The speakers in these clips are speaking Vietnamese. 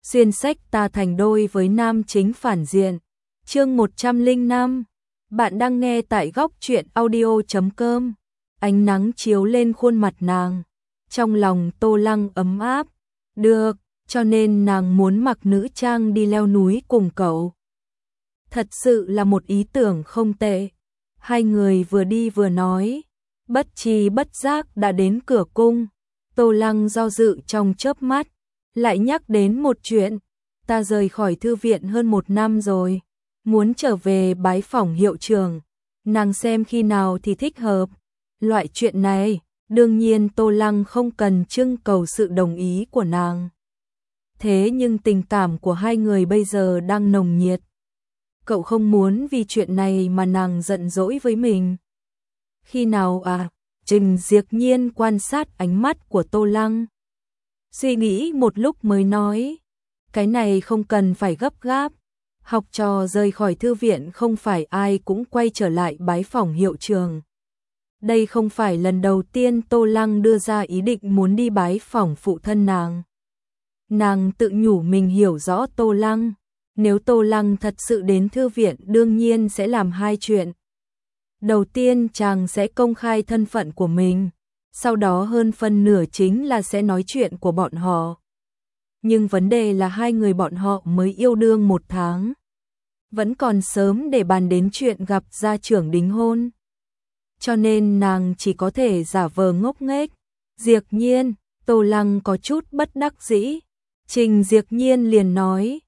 xuyên sách ta thành đôi với nam chính phản diện. Chương 105. Bạn đang nghe tại góc truyện audio.com. Ánh nắng chiếu lên khuôn mặt nàng, trong lòng Tô Lăng ấm áp. Được, cho nên nàng muốn mặc nữ trang đi leo núi cùng cậu. Thật sự là một ý tưởng không tệ. Hai người vừa đi vừa nói, bất tri bất giác đã đến cửa cung. Tô Lăng do dự trong chớp mắt, lại nhắc đến một chuyện. Ta rời khỏi thư viện hơn 1 năm rồi, muốn trở về bái phỏng hiệu trưởng. Nàng xem khi nào thì thích hợp. Loại chuyện này, đương nhiên Tô Lăng không cần trưng cầu sự đồng ý của nàng. Thế nhưng tình cảm của hai người bây giờ đang nồng nhiệt. Cậu không muốn vì chuyện này mà nàng giận dỗi với mình. Khi nào à? Trình Diệp Nhiên quan sát ánh mắt của Tô Lăng. Suy nghĩ một lúc mới nói, cái này không cần phải gấp gáp. Học trò rời khỏi thư viện không phải ai cũng quay trở lại bái phỏng hiệu trưởng. Đây không phải lần đầu tiên Tô Lăng đưa ra ý định muốn đi bái phỏng phụ thân nàng. Nàng tự nhủ mình hiểu rõ Tô Lăng. Nếu Tô Lăng thật sự đến thư viện đương nhiên sẽ làm hai chuyện. Đầu tiên chàng sẽ công khai thân phận của mình, sau đó hơn phân nửa chính là sẽ nói chuyện của bọn họ. Nhưng vấn đề là hai người bọn họ mới yêu đương 1 tháng. Vẫn còn sớm để bàn đến chuyện gặp gia trưởng đính hôn. Cho nên nàng chỉ có thể giả vờ ngốc nghếch. Diệp Nhiên, Tô Lăng có chút bất đắc dĩ. Trình Diệp Nhiên liền nói,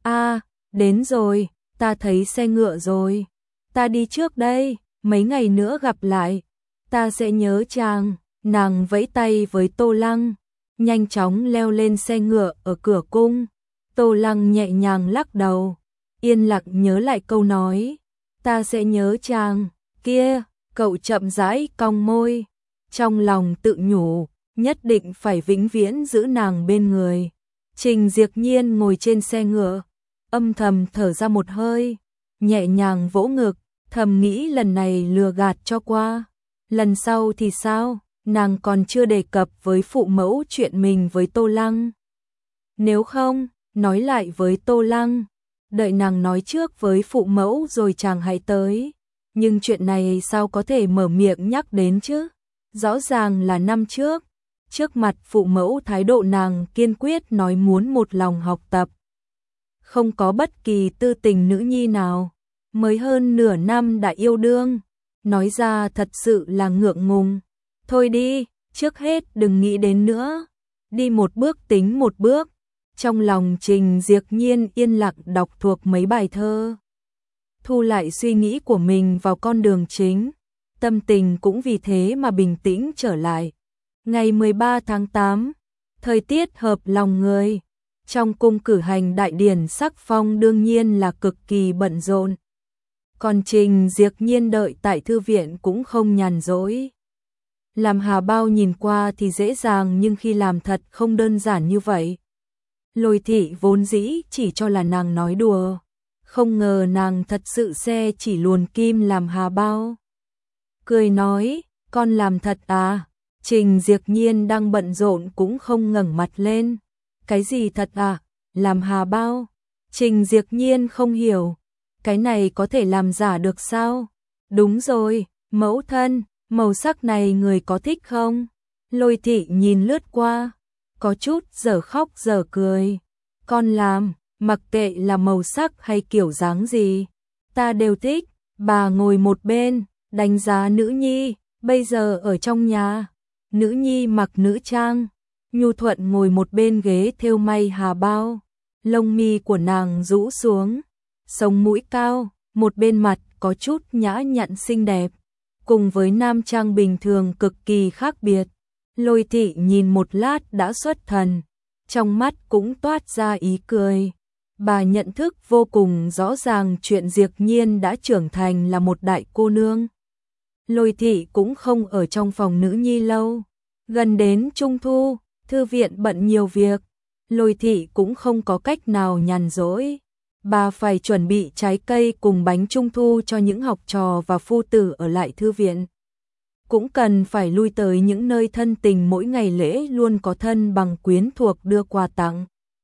đến rồi, ta thấy xe ngựa rồi. Ta đi trước đây, mấy ngày nữa gặp lại. Ta sẽ nhớ chàng. Nàng vẫy tay với Tô Lăng, nhanh chóng leo lên xe ngựa ở cửa cung. Tô Lăng nhẹ nhàng lắc đầu, yên lặng nhớ lại câu nói, ta sẽ nhớ chàng. Kia, cậu chậm rãi cong môi, trong lòng tự nhủ, nhất định phải vĩnh viễn giữ nàng bên người. Trình Diệp Nhiên ngồi trên xe ngựa, âm thầm thở ra một hơi, nhẹ nhàng vỗ ngực, thầm nghĩ lần này lừa gạt cho qua. Lần sau thì sao? Nàng còn chưa đề cập với phụ mẫu chuyện mình với Tô Lăng. Nếu không, nói lại với Tô Lăng, đợi nàng nói trước với phụ mẫu rồi chàng hãy tới. Nhưng chuyện này sao có thể mở miệng nhắc đến chứ? Rõ ràng là năm trước mặt phụ mẫu thái độ nàng kiên quyết nói muốn một lòng học tập. Không có bất kỳ tư tình nữ nhi nào, mới hơn nửa năm đã yêu đương, nói ra thật sự là ngượng ngùng. Thôi đi, trước hết đừng nghĩ đến nữa, đi một bước tính một bước. Trong lòng Trình Diệp Nhiên yên lặng đọc thuộc mấy bài thơ, thu lại suy nghĩ của mình vào con đường chính, tâm tình cũng vì thế mà bình tĩnh trở lại. Ngày 13 tháng 8, thời tiết hợp lòng người, trong cung cử hành đại điển sắc phong đương nhiên là cực kỳ bận rộn. Còn Trình Diệp Nhiên đợi tại thư viện cũng không nhàn rỗi. Làm hà bao nhìn qua thì dễ dàng nhưng khi làm thật không đơn giản như vậy. Lôi Thị vốn dĩ chỉ cho là nàng nói đùa, không ngờ nàng thật sự xe chỉ luồn kim làm hà bao. Cười nói, con làm thật à? Trình Diệp Nhiên đang bận rộn cũng không ngẩng mặt lên. Cái gì thật à? Làm hà bao? Trình Diệp Nhiên không hiểu, cái này có thể làm giả được sao? Đúng rồi, mẫu thân, màu sắc này người có thích không? Lôi Thị nhìn lướt qua, có chút dở khóc dở cười. Con làm, mặc kệ là màu sắc hay kiểu dáng gì, ta đều thích. Bà ngồi một bên, đánh giá nữ nhi, bây giờ ở trong nhà, nữ nhi mặc nữ trang. Nhu Thuận ngồi một bên ghế thêu may hà bao, lông mi của nàng rũ xuống, sống mũi cao, một bên mặt có chút nhã nhặn xinh đẹp, cùng với nam trang bình thường cực kỳ khác biệt. Lôi Thị nhìn một lát đã xuất thần, trong mắt cũng toát ra ý cười. Bà nhận thức vô cùng rõ ràng chuyện Diệp Nhiên đã trưởng thành là một đại cô nương. Lôi Thị cũng không ở trong phòng nữ nhi lâu, gần đến Trung thu, thư viện bận nhiều việc, Lôi Thị cũng không có cách nào nhàn rỗi. Bà phải chuẩn bị trái cây cùng bánh Trung thu cho những học trò và phu tử ở lại thư viện. Cũng cần phải lui tới những nơi thân tình mỗi ngày lễ luôn có thân bằng quyến thuộc đưa quà tặng.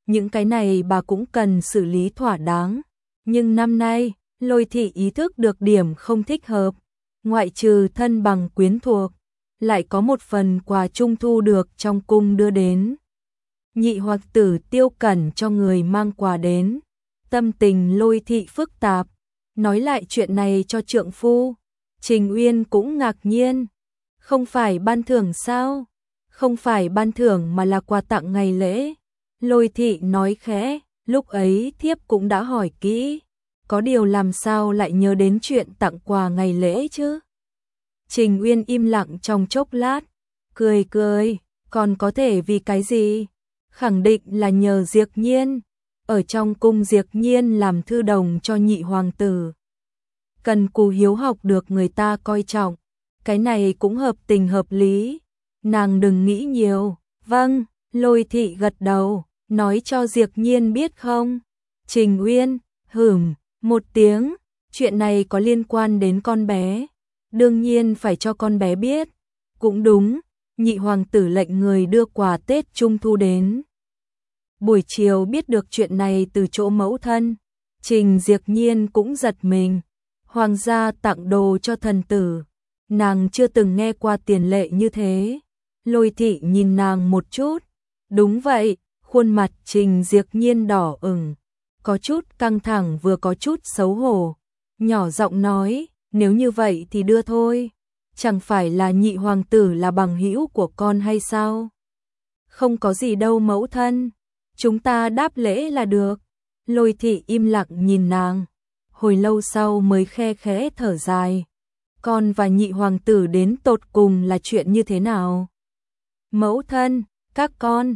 những cái này bà cũng cần xử lý thỏa đáng. Nhưng năm nay, Lôi thị ý thức được điểm không thích hợp, ngoại trừ thân bằng quyến thuộc, lại có một phần quà trung thu được trong cung đưa đến. Nhị hoàng tử Tiêu Cẩn cho người mang quà đến, tâm tình Lôi thị phức tạp, nói lại chuyện này cho trượng phu. Trình Uyên cũng ngạc nhiên, không phải ban thưởng sao? Không phải ban thưởng mà là quà tặng ngày lễ. Lôi thị nói khẽ, lúc ấy thiếp cũng đã hỏi kỹ, có điều làm sao lại nhớ đến chuyện tặng quà ngày lễ chứ? Trình Uyên im lặng trong chốc lát, cười cười, còn có thể vì cái gì? Khẳng định là nhờ Diệp Nhiên, ở trong cung Diệp Nhiên làm thư đồng cho nhị hoàng tử. Cần cù hiếu học được người ta coi trọng, cái này cũng hợp tình hợp lý. Nàng đừng nghĩ nhiều. Vâng, Lôi thị gật đầu, nói cho Diệp Nhiên biết không? Trình Uyên, một tiếng, chuyện này có liên quan đến con bé, đương nhiên phải cho con bé biết. Cũng đúng, nhị hoàng tử lệnh người đưa quà Tết Trung Thu đến. Buổi chiều biết được chuyện này từ chỗ mẫu thân, Trình Diệp Nhiên cũng giật mình. Hoàng gia tặng đồ cho thần tử, nàng chưa từng nghe qua tiền lệ như thế. Lôi thị nhìn nàng một chút, đúng vậy, khuôn mặt Trình Diệp Nhiên đỏ ửng, có chút căng thẳng vừa có chút xấu hổ, nhỏ giọng nói, nếu như vậy thì đưa thôi, chẳng phải là nhị hoàng tử là bằng hữu của con hay sao? Không có gì đâu mẫu thân, chúng ta đáp lễ là được. Lôi thị im lặng nhìn nàng, hồi lâu sau mới khe khẽ thở dài. Con và nhị hoàng tử đến tột cùng là chuyện như thế nào? Mẫu thân, các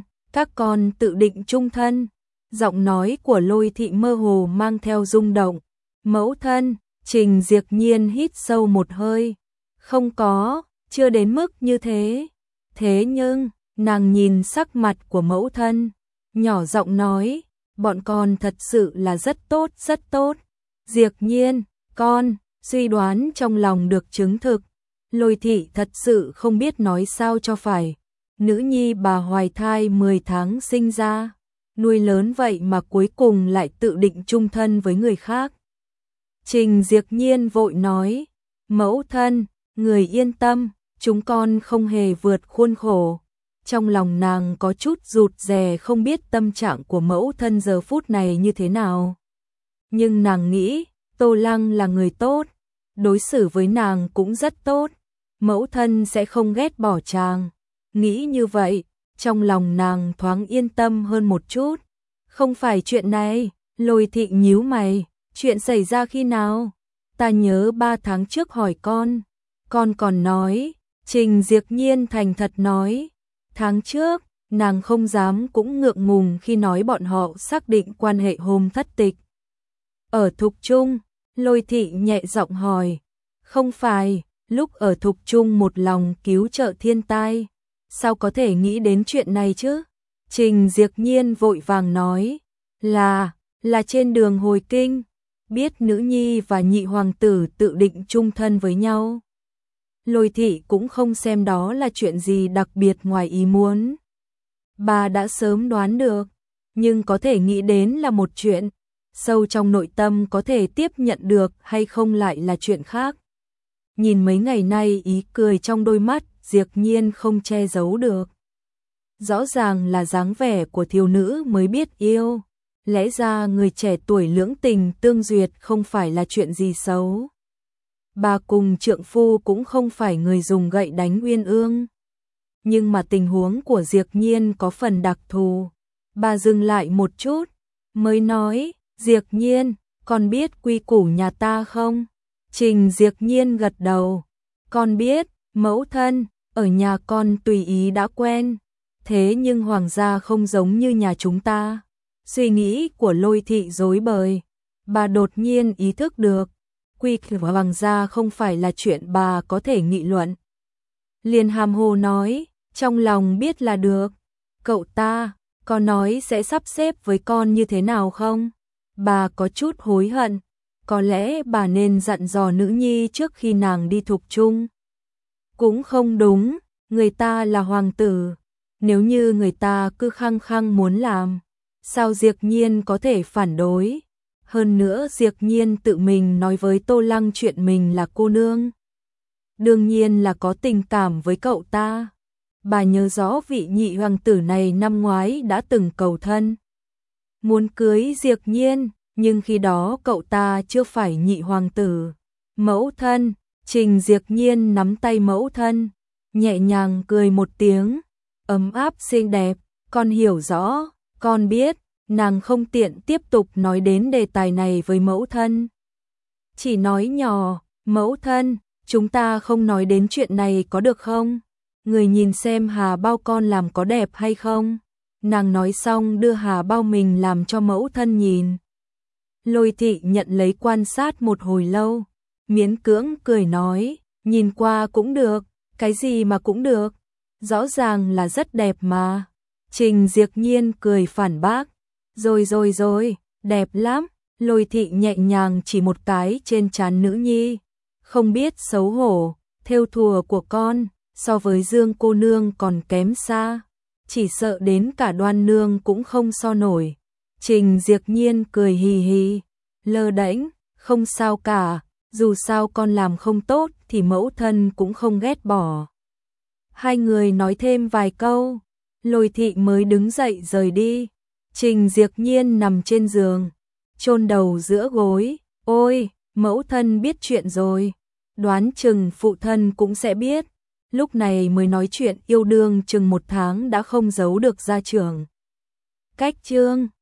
con tự định chung thân. Giọng nói của Lôi thị mơ hồ mang theo rung động. Mẫu thân, Trình Diệp Nhiên hít sâu một hơi. Không có, chưa đến mức như thế. Thế nhưng, nàng nhìn sắc mặt của mẫu thân, nhỏ giọng nói, bọn con thật sự là rất tốt. Diệp Nhiên, con, suy đoán trong lòng được chứng thực. Lôi thị thật sự không biết nói sao cho phải. Nữ nhi bà hoài thai 10 tháng sinh ra, nuôi lớn vậy mà cuối cùng lại tự định chung thân với người khác. Trình Diệp Nhiên vội nói, mẫu thân, người yên tâm, chúng con không hề vượt khuôn khổ. Trong lòng nàng có chút rụt rè không biết tâm trạng của mẫu thân giờ phút này như thế nào. Nhưng nàng nghĩ, Tô Lăng là người tốt, đối xử với nàng cũng rất tốt, mẫu thân sẽ không ghét bỏ chàng. Nghĩ như vậy, trong lòng nàng thoáng yên tâm hơn một chút. Không phải chuyện này, Lôi thị nhíu mày, chuyện xảy ra khi nào? Ta nhớ 3 tháng trước hỏi con còn nói, Trình Diệp Nhiên thành thật nói, tháng trước, nàng không dám cũng ngượng ngùng khi nói bọn họ xác định quan hệ hôm thất tịch. Ở Thục Trung, Lôi thị nhẹ giọng hỏi, không phải, lúc ở Thục Trung một lòng cứu trợ thiên tai, sao có thể nghĩ đến chuyện này chứ? Trình Diệp Nhiên vội vàng nói, là trên đường hồi kinh, biết nữ nhi và nhị hoàng tử tự định chung thân với nhau. Lôi thị cũng không xem đó là chuyện gì đặc biệt ngoài ý muốn. Bà đã sớm đoán được, nhưng có thể nghĩ đến là một chuyện, sâu trong nội tâm có thể tiếp nhận được hay không lại là chuyện khác. Nhìn mấy ngày nay ý cười trong đôi mắt, Diệp Nhiên không che giấu được. Rõ ràng là dáng vẻ của thiếu nữ mới biết yêu, lẽ ra người trẻ tuổi lưỡng tình tương duyệt không phải là chuyện gì xấu. Bà cùng trượng phu cũng không phải người dùng gậy đánh uyên ương. Nhưng mà tình huống của Diệp Nhiên có phần đặc thù. Bà dừng lại một chút, mới nói, Diệp Nhiên, con biết quy củ nhà ta không? Trình Diệp Nhiên gật đầu, con biết, mẫu thân, ở nhà con tùy ý đã quen. Thế nhưng hoàng gia không giống như nhà chúng ta. Suy nghĩ của Lôi thị rối bời. Bà đột nhiên ý thức được, quy củ hoàng gia không phải là chuyện bà có thể nghị luận. Liền hàm hồ nói, trong lòng biết là được. Cậu ta, có nói sẽ sắp xếp với con như thế nào không? Bà có chút hối hận. Có lẽ bà nên dặn dò nữ nhi trước khi nàng đi Thục Trung. Cũng không đúng, người ta là hoàng tử. Nếu như người ta cứ khăng khăng muốn làm, sao Diệp Nhiên có thể phản đối? Hơn nữa Diệp Nhiên tự mình nói với Tô Lăng chuyện mình là cô nương. Đương nhiên là có tình cảm với cậu ta. Bà nhớ rõ vị nhị hoàng tử này năm ngoái đã từng cầu thân. Muốn cưới Diệp Nhiên, nhưng khi đó cậu ta chưa phải nhị hoàng tử. Mẫu thân, Trình Diệp Nhiên nắm tay mẫu thân, nhẹ nhàng cười một tiếng, ấm áp xinh đẹp, con hiểu rõ, con biết, nàng không tiện tiếp tục nói đến đề tài này với mẫu thân. Chỉ nói nhỏ, mẫu thân, chúng ta không nói đến chuyện này có được không? Người nhìn xem hà bao con làm có đẹp hay không? Nàng nói xong đưa hà bao mình làm cho mẫu thân nhìn. Lôi thị nhận lấy quan sát một hồi lâu, miễn cưỡng cười nói, nhìn qua cũng được, cái gì mà cũng được, rõ ràng là rất đẹp mà. Trình Diệp Nhiên cười phản bác, rồi, đẹp lắm. Lôi thị nhẹ nhàng chỉ một cái trên trán nữ nhi, không biết xấu hổ, thêu thùa của con, so với Dương cô nương còn kém xa, chỉ sợ đến cả Đoan nương cũng không so nổi. Trình Diệp Nhiên cười hì hì, lơ đễnh, không sao cả, dù sao con làm không tốt thì mẫu thân cũng không ghét bỏ. Hai người nói thêm vài câu, Lôi thị mới đứng dậy rời đi. Trình Diệp Nhiên nằm trên giường, chôn đầu giữa gối, ôi, mẫu thân biết chuyện rồi, đoán chừng phụ thân cũng sẽ biết. Lúc này mới nói chuyện yêu đương chừng 1 tháng đã không giấu được gia trưởng. Cách chương